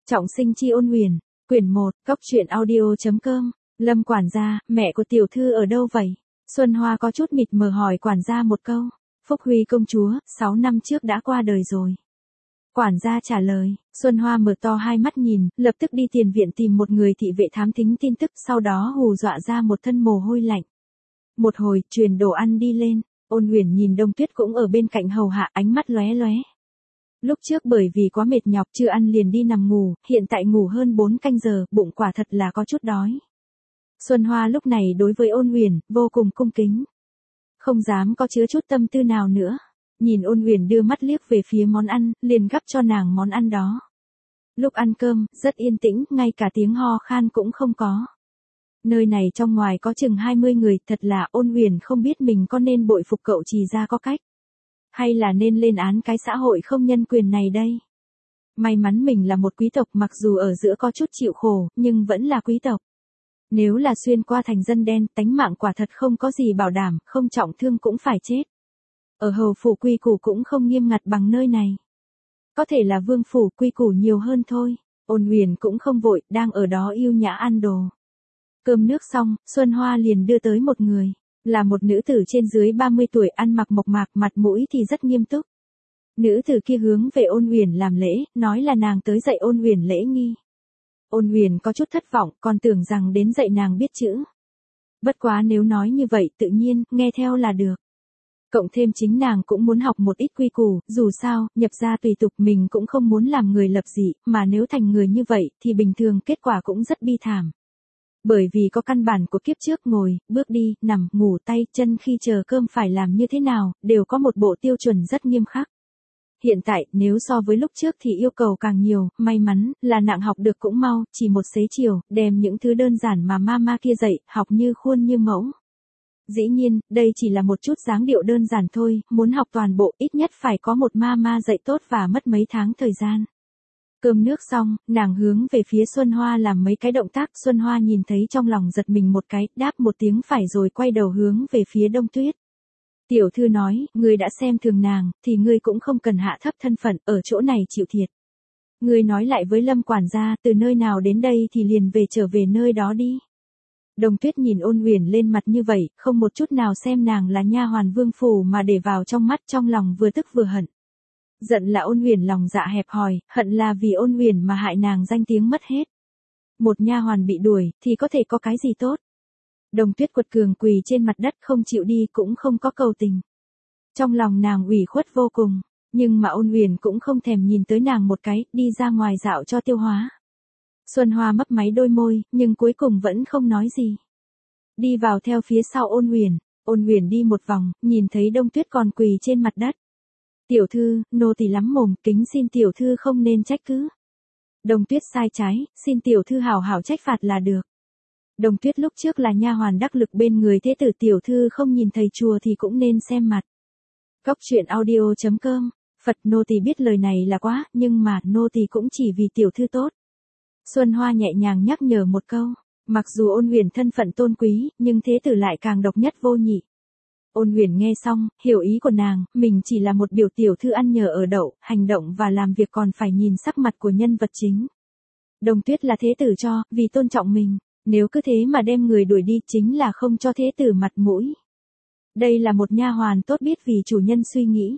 Trọng sinh chi ôn huyền, quyển 1, góc truyện audio.com, Lâm quản gia, mẹ của tiểu thư ở đâu vậy? Xuân Hoa có chút mịt mờ hỏi quản gia một câu. Phúc Huy công chúa, 6 năm trước đã qua đời rồi. Quản gia trả lời, Xuân Hoa mở to hai mắt nhìn, lập tức đi tiền viện tìm một người thị vệ thám thính tin tức, sau đó hù dọa ra một thân mồ hôi lạnh. Một hồi, truyền đồ ăn đi lên, Ôn Huyền nhìn Đông Tuyết cũng ở bên cạnh hầu hạ, ánh mắt lóe lóe. Lúc trước bởi vì quá mệt nhọc chưa ăn liền đi nằm ngủ, hiện tại ngủ hơn 4 canh giờ, bụng quả thật là có chút đói. Xuân Hoa lúc này đối với Ôn Huyền, vô cùng cung kính. Không dám có chứa chút tâm tư nào nữa. Nhìn Ôn Huyền đưa mắt liếc về phía món ăn, liền gắp cho nàng món ăn đó. Lúc ăn cơm, rất yên tĩnh, ngay cả tiếng ho khan cũng không có. Nơi này trong ngoài có chừng 20 người, thật là Ôn Huyền không biết mình có nên bội phục cậu Trì gia có cách. Hay là nên lên án cái xã hội không nhân quyền này đây? May mắn mình là một quý tộc, mặc dù ở giữa có chút chịu khổ, nhưng vẫn là quý tộc. Nếu là xuyên qua thành dân đen, tánh mạng quả thật không có gì bảo đảm, không trọng thương cũng phải chết. Ở hầu phủ quy củ cũng không nghiêm ngặt bằng nơi này. Có thể là vương phủ quy củ nhiều hơn thôi. Ôn Huyền cũng không vội, đang ở đó yêu nhã ăn đồ. Cơm nước xong, Xuân Hoa liền đưa tới một người. Là một nữ tử trên dưới 30 tuổi, ăn mặc mộc mạc, mặt mũi thì rất nghiêm túc. Nữ tử kia hướng về Ôn Huyền làm lễ, nói là nàng tới dạy Ôn Huyền lễ nghi. Ôn Huyền có chút thất vọng, còn tưởng rằng đến dạy nàng biết chữ. Bất quá nếu nói như vậy tự nhiên, nghe theo là được. Cộng thêm chính nàng cũng muốn học một ít quy củ, dù sao, nhập gia tùy tục, mình cũng không muốn làm người lập dị, mà nếu thành người như vậy thì bình thường kết quả cũng rất bi thảm. Bởi vì có căn bản của kiếp trước, ngồi, bước đi, nằm, ngủ, tay, chân khi chờ cơm phải làm như thế nào, đều có một bộ tiêu chuẩn rất nghiêm khắc. Hiện tại, nếu so với lúc trước thì yêu cầu càng nhiều, may mắn là nàng học được cũng mau, chỉ một xế chiều, đem những thứ đơn giản mà mama kia dạy, học như khuôn như mẫu. Dĩ nhiên, đây chỉ là một chút dáng điệu đơn giản thôi, muốn học toàn bộ ít nhất phải có một mama dạy tốt và mất mấy tháng thời gian. Cơm nước xong, nàng hướng về phía Xuân Hoa làm mấy cái động tác, Xuân Hoa nhìn thấy trong lòng giật mình một cái, đáp một tiếng phải rồi quay đầu hướng về phía Đông Tuyết. Tiểu thư nói, ngươi đã xem thường nàng, thì ngươi cũng không cần hạ thấp thân phận, ở chỗ này chịu thiệt. Ngươi nói lại với Lâm quản gia, từ nơi nào đến đây thì liền trở về nơi đó đi. Đông Tuyết nhìn Ôn Huyền lên mặt như vậy, không một chút nào xem nàng là nha hoàn vương phủ mà để vào trong mắt, trong lòng vừa tức vừa hận. Giận là Ôn Huyền lòng dạ hẹp hòi, hận là vì Ôn Huyền mà hại nàng danh tiếng mất hết. Một nha hoàn bị đuổi, thì có thể có cái gì tốt? Đông Tuyết quật cường quỳ trên mặt đất, không chịu đi, cũng không có cầu tình. Trong lòng nàng ủy khuất vô cùng, nhưng mà Ôn Huyền cũng không thèm nhìn tới nàng một cái, đi ra ngoài dạo cho tiêu hóa. Xuân Hoa mấp máy đôi môi, nhưng cuối cùng vẫn không nói gì. Đi vào theo phía sau Ôn Huyền đi một vòng, nhìn thấy Đông Tuyết còn quỳ trên mặt đất. Tiểu thư, nô tỳ lắm mồm, kính xin tiểu thư không nên trách cứ. Đông Tuyết sai trái, xin tiểu thư hảo hảo trách phạt là được. Đông Tuyết lúc trước là nha hoàn đắc lực bên người thế tử, tiểu thư không nhìn thầy chùa thì cũng nên xem mặt. Góc truyện audio.com, Phật, nô tỳ biết lời này là quá, nhưng mà nô tỳ cũng chỉ vì tiểu thư tốt. Xuân Hoa nhẹ nhàng nhắc nhở một câu, mặc dù Ôn Huyền thân phận tôn quý, nhưng thế tử lại càng độc nhất vô nhị. Ôn Huyền nghe xong, hiểu ý của nàng, mình chỉ là một biểu tiểu thư ăn nhờ ở đậu, hành động và làm việc còn phải nhìn sắc mặt của nhân vật chính. Đông Tuyết là thế tử cho, vì tôn trọng mình, nếu cứ thế mà đem người đuổi đi chính là không cho thế tử mặt mũi. Đây là một nha hoàn tốt biết vì chủ nhân suy nghĩ.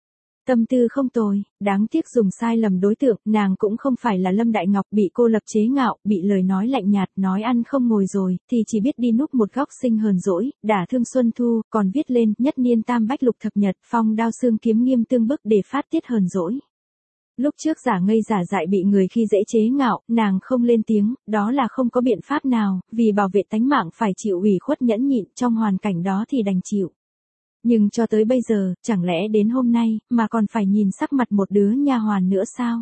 Tâm tư không tồi, đáng tiếc dùng sai lầm đối tượng, nàng cũng không phải là Lâm Đại Ngọc bị cô lập chế ngạo, bị lời nói lạnh nhạt, nói ăn không ngồi rồi, thì chỉ biết đi núp một góc sinh hờn dỗi, đả thương Xuân Thu, còn viết lên, nhất niên tam bách lục thập nhật, phong đao xương kiếm nghiêm tương bức để phát tiết hờn dỗi. Lúc trước giả ngây giả dại bị người khi dễ chế ngạo, nàng không lên tiếng, đó là không có biện pháp nào, vì bảo vệ tánh mạng phải chịu ủy khuất nhẫn nhịn, trong hoàn cảnh đó thì đành chịu. Nhưng cho tới bây giờ, chẳng lẽ đến hôm nay, mà còn phải nhìn sắc mặt một đứa nha hoàn nữa sao?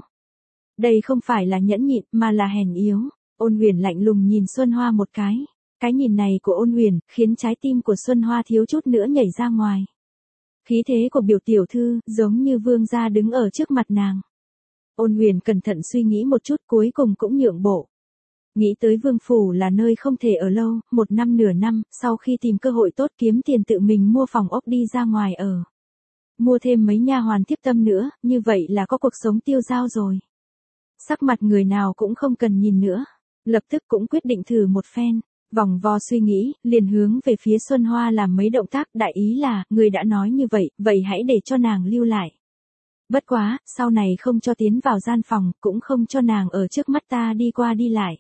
Đây không phải là nhẫn nhịn, mà là hèn yếu. Ôn Huyền lạnh lùng nhìn Xuân Hoa một cái. Cái nhìn này của Ôn Huyền, khiến trái tim của Xuân Hoa thiếu chút nữa nhảy ra ngoài. Khí thế của biểu tiểu thư, giống như vương gia đứng ở trước mặt nàng. Ôn Huyền cẩn thận suy nghĩ một chút, cuối cùng cũng nhượng bộ. Nghĩ tới vương phủ là nơi không thể ở lâu, 1 năm nửa năm, sau khi tìm cơ hội tốt kiếm tiền tự mình mua phòng ốc đi ra ngoài ở. Mua thêm mấy nha hoàn tiếp tâm nữa, như vậy là có cuộc sống tiêu dao rồi. Sắc mặt người nào cũng không cần nhìn nữa. Lập tức cũng quyết định thử một phen. Vòng vo suy nghĩ, liền hướng về phía Xuân Hoa làm mấy động tác, đại ý là, người đã nói như vậy, vậy hãy để cho nàng lưu lại. Bất quá, sau này không cho tiến vào gian phòng, cũng không cho nàng ở trước mắt ta đi qua đi lại.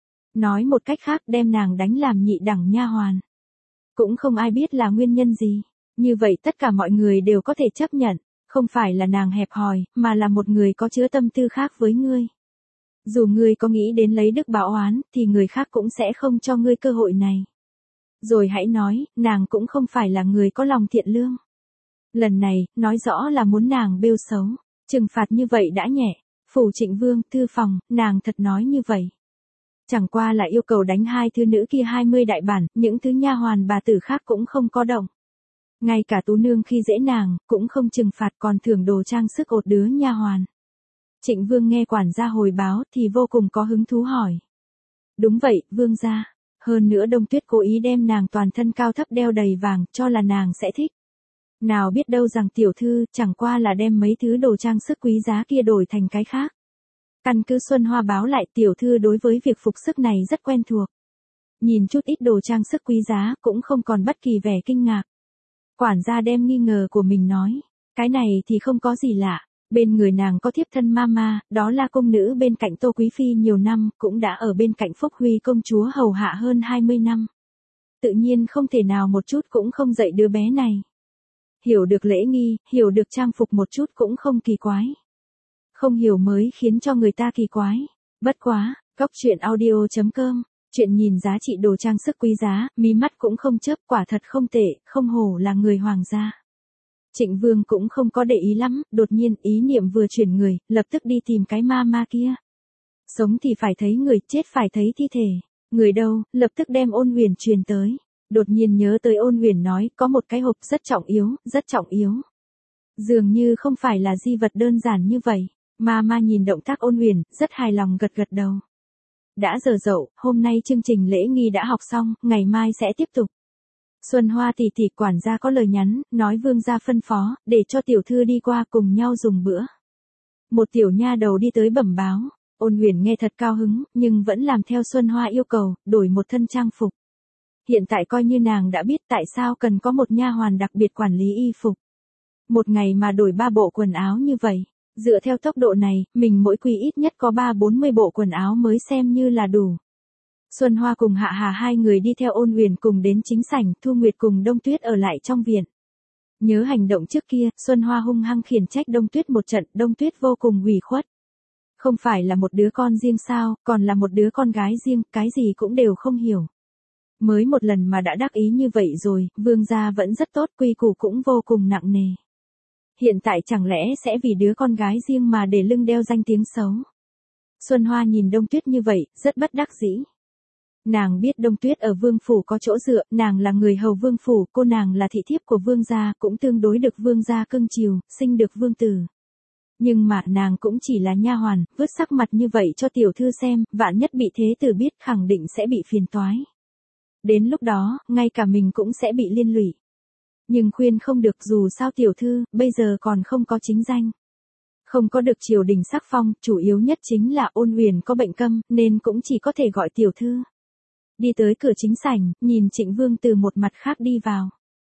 Nói một cách khác, đem nàng đánh làm nhị đẳng nha hoàn. Cũng không ai biết là nguyên nhân gì. Như vậy tất cả mọi người đều có thể chấp nhận. Không phải là nàng hẹp hòi, mà là một người có chứa tâm tư khác với ngươi. Dù ngươi có nghĩ đến lấy đức báo oán, thì người khác cũng sẽ không cho ngươi cơ hội này. Rồi hãy nói, nàng cũng không phải là người có lòng thiện lương. Lần này, nói rõ là muốn nàng bêu xấu. Trừng phạt như vậy đã nhẹ. Phủ Trịnh Vương, thư phòng, nàng thật nói như vậy. Chẳng qua là yêu cầu đánh hai thư nữ kia 20 đại bản, những thứ nha hoàn bà tử khác cũng không có động. Ngay cả Tú Nương khi dễ nàng, cũng không trừng phạt còn thưởng đồ trang sức ột đứa nha hoàn. Trịnh Vương nghe quản gia hồi báo thì vô cùng có hứng thú hỏi. Đúng vậy, Vương gia. Hơn nữa Đông Tuyết cố ý đem nàng toàn thân cao thấp đeo đầy vàng, cho là nàng sẽ thích. Nào biết đâu rằng tiểu thư chẳng qua là đem mấy thứ đồ trang sức quý giá kia đổi thành cái khác. Căn cứ Xuân Hoa báo lại tiểu thư đối với việc phục sức này rất quen thuộc. Nhìn chút ít đồ trang sức quý giá cũng không còn bất kỳ vẻ kinh ngạc. Quản gia đem nghi ngờ của mình nói. Cái này thì không có gì lạ. Bên người nàng có thiếp thân mama, đó là công nữ bên cạnh Tô Quý Phi nhiều năm, cũng đã ở bên cạnh Phúc Huy công chúa hầu hạ hơn 20 năm. Tự nhiên không thể nào một chút cũng không dạy đứa bé này. Hiểu được lễ nghi, hiểu được trang phục một chút cũng không kỳ quái. Không hiểu mới khiến cho người ta kỳ quái. Bất quá, coctruyện.audio.com, chuyện nhìn giá trị đồ trang sức quý giá, mí mắt cũng không chớp, quả thật không tệ, không hổ là người hoàng gia. Trịnh Vương cũng không có để ý lắm, đột nhiên ý niệm vừa chuyển người, lập tức đi tìm cái ma kia. Sống thì phải thấy người, chết phải thấy thi thể. Người đâu, lập tức đem Ôn Huyền truyền tới. Đột nhiên nhớ tới Ôn Huyền nói, có một cái hộp rất trọng yếu, rất trọng yếu. Dường như không phải là di vật đơn giản như vậy. Ma nhìn động tác Ôn Huyền, rất hài lòng gật gật đầu. Đã giờ dậu, hôm nay chương trình lễ nghi đã học xong, ngày mai sẽ tiếp tục. Xuân Hoa tỷ tỷ quản gia có lời nhắn, nói Vương gia phân phó, để cho tiểu thư đi qua cùng nhau dùng bữa. Một tiểu nha đầu đi tới bẩm báo, Ôn Huyền nghe thật cao hứng, nhưng vẫn làm theo Xuân Hoa yêu cầu, đổi một thân trang phục. Hiện tại coi như nàng đã biết tại sao cần có một nha hoàn đặc biệt quản lý y phục. Một ngày mà đổi 3 bộ quần áo như vậy, dựa theo tốc độ này, mình mỗi quý ít nhất có 30-40 bộ quần áo mới xem như là đủ. Xuân Hoa cùng Hạ Hà hai người đi theo Ôn Huyền cùng đến chính sảnh, Thu Nguyệt cùng Đông Tuyết ở lại trong viện. Nhớ hành động trước kia, Xuân Hoa hung hăng khiển trách Đông Tuyết một trận, Đông Tuyết vô cùng ủy khuất. Không phải là một đứa con riêng sao, còn là một đứa con gái riêng, cái gì cũng đều không hiểu. Mới một lần mà đã đắc ý như vậy rồi, Vương gia vẫn rất tốt, quy củ cũng vô cùng nặng nề. Hiện tại chẳng lẽ sẽ vì đứa con gái riêng mà để lưng đeo danh tiếng xấu. Xuân Hoa nhìn Đông Tuyết như vậy, rất bất đắc dĩ. Nàng biết Đông Tuyết ở vương phủ có chỗ dựa, nàng là người hầu vương phủ, cô nàng là thị thiếp của vương gia, cũng tương đối được vương gia cưng chiều, sinh được vương tử. Nhưng mà nàng cũng chỉ là nha hoàn, vứt sắc mặt như vậy cho tiểu thư xem, vạn nhất bị thế tử biết khẳng định sẽ bị phiền toái. Đến lúc đó, ngay cả mình cũng sẽ bị liên lụy. Nhưng khuyên không được, dù sao tiểu thư, bây giờ còn không có chính danh. Không có được triều đình sắc phong, chủ yếu nhất chính là Ôn Huyền có bệnh câm, nên cũng chỉ có thể gọi tiểu thư. Đi tới cửa chính sảnh, nhìn Trịnh Vương từ một mặt khác đi vào.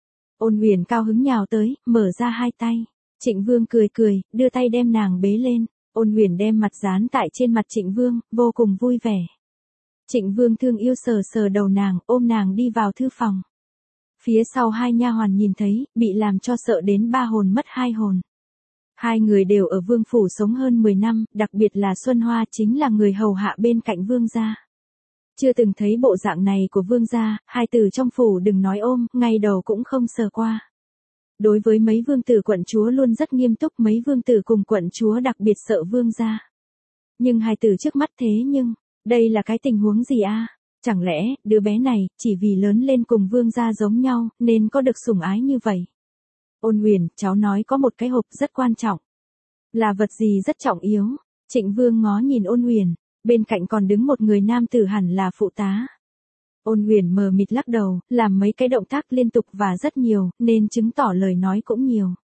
Ôn Huyền cao hứng nhào tới, mở ra hai tay. Trịnh Vương cười cười, đưa tay đem nàng bế lên. Ôn Huyền đem mặt dán tại trên mặt Trịnh Vương, vô cùng vui vẻ. Trịnh Vương thương yêu sờ sờ đầu nàng, ôm nàng đi vào thư phòng. Phía sau hai nha hoàn nhìn thấy, bị làm cho sợ đến 3 hồn mất 2 hồn. Hai người đều ở vương phủ sống hơn 10 năm, đặc biệt là Xuân Hoa chính là người hầu hạ bên cạnh vương gia. Chưa từng thấy bộ dạng này của vương gia, hai từ trong phủ đừng nói ôm, ngay đầu cũng không sờ qua. Đối với mấy vương tử quận chúa luôn rất nghiêm túc, mấy vương tử cùng quận chúa đặc biệt sợ vương gia. Nhưng hai từ trước mắt thế nhưng, đây là cái tình huống gì a? Chẳng lẽ, đứa bé này, chỉ vì lớn lên cùng vương gia giống nhau, nên có được sủng ái như vậy? Ôn Huyền, cháu nói có một cái hộp rất quan trọng. Là vật gì rất trọng yếu? Trịnh Vương ngó nhìn Ôn Huyền, bên cạnh còn đứng một người nam tử hẳn là phụ tá. Ôn Huyền mờ mịt lắc đầu, làm mấy cái động tác liên tục và rất nhiều, nên chứng tỏ lời nói cũng nhiều.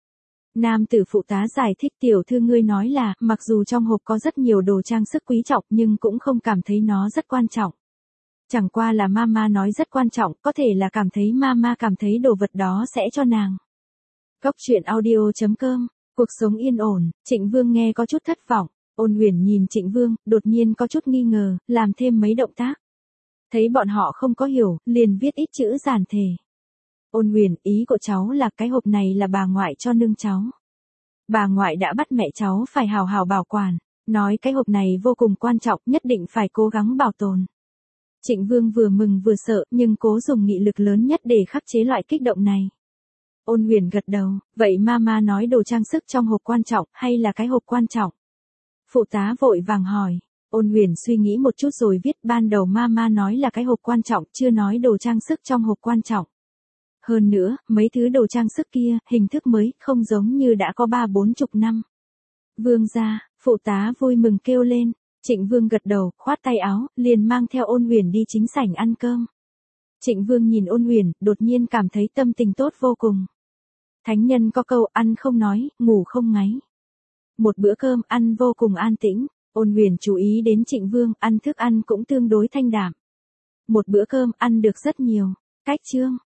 Nam tử phụ tá giải thích tiểu thư ngươi nói là, mặc dù trong hộp có rất nhiều đồ trang sức quý trọng nhưng cũng không cảm thấy nó rất quan trọng. Chẳng qua là mama nói rất quan trọng, có thể là cảm thấy mama cảm thấy đồ vật đó sẽ cho nàng. Cốc truyện audio.com, cuộc sống yên ổn, Trịnh Vương nghe có chút thất vọng. Ôn Uyển nhìn Trịnh Vương, đột nhiên có chút nghi ngờ, làm thêm mấy động tác. Thấy bọn họ không có hiểu, liền viết ít chữ giản thể. Ôn Uyển, ý của cháu là cái hộp này là bà ngoại cho nương cháu. Bà ngoại đã bắt mẹ cháu phải hào hào bảo quản, nói cái hộp này vô cùng quan trọng, nhất định phải cố gắng bảo tồn. Trịnh Vương vừa mừng vừa sợ, nhưng cố dùng nghị lực lớn nhất để khắc chế loại kích động này. Ôn Uyển gật đầu, vậy mama nói đồ trang sức trong hộp quan trọng, hay là cái hộp quan trọng? Phụ tá vội vàng hỏi. Ôn Uyển suy nghĩ một chút rồi viết, ban đầu mama nói là cái hộp quan trọng, chưa nói đồ trang sức trong hộp quan trọng. Hơn nữa, mấy thứ đồ trang sức kia, hình thức mới, không giống như đã có 30-40 năm. Vương gia, phụ tá vui mừng kêu lên. Trịnh Vương gật đầu, khoát tay áo, liền mang theo Ôn Uyển đi chính sảnh ăn cơm. Trịnh Vương nhìn Ôn Uyển, đột nhiên cảm thấy tâm tình tốt vô cùng. Thánh nhân có câu ăn không nói, ngủ không ngáy. Một bữa cơm ăn vô cùng an tĩnh, Ôn Uyển chú ý đến Trịnh Vương, ăn thức ăn cũng tương đối thanh đạm. Một bữa cơm ăn được rất nhiều. Cách chương